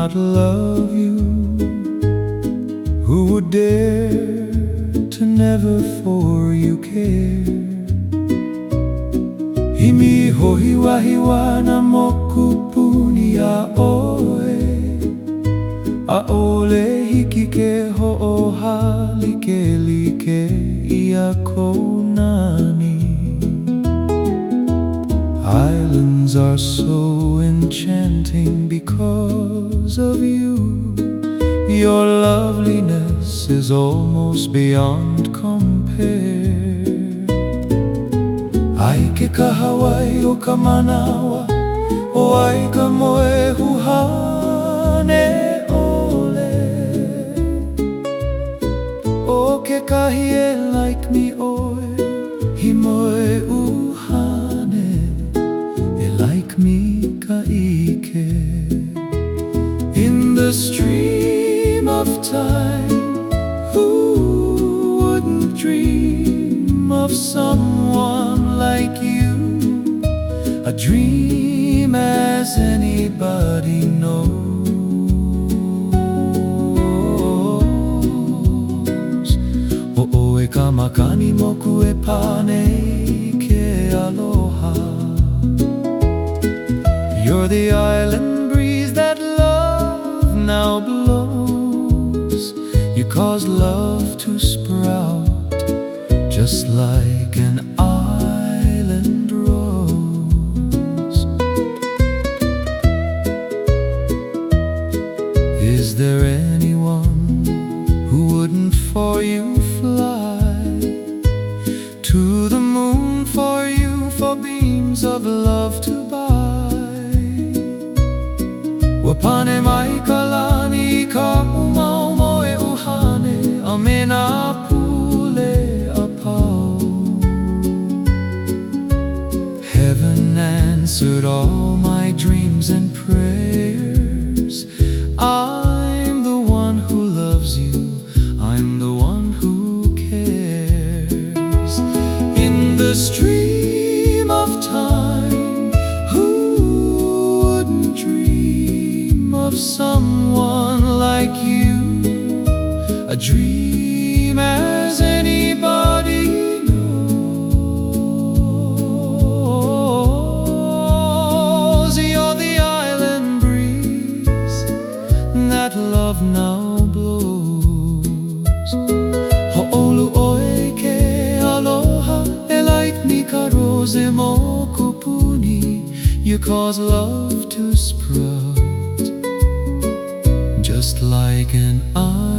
not love you? Who would dare to never for you care? Himiho hiwa hiwa na mokupuni a oe, a ole hikike ho'oha like like ia konani. Islands are so enchanting because of you. Your loveliness is almost beyond compare. Ai ke ka Hawaii o ka manawa, o ai ka moe huhane ole. O ke kahi like me oe, hi moe uhane, like me ka ike. In the stream of time, who wouldn't dream of someone like you? A dream as anybody knows. O'oe ka makani moku e pane ke aloha. You're the island breeze that love now blows. You cause love to sprout just like an island rose. Is there anyone who wouldn't for you fly to the moon for you, for beams of love to buy? Wapane mai kalani ka umaumo e uhane, amena pule apau. Heaven answered all my dreams and prayers. I'm the one who loves you, I'm the one who cares. In the stream of time, who wouldn't dream of someone like you? A dream as anybody knows. You're the island breeze that love now blows. Ho'olu oe ke aloha, e like ni ka rose mo kupuni. You cause love to sprout just like an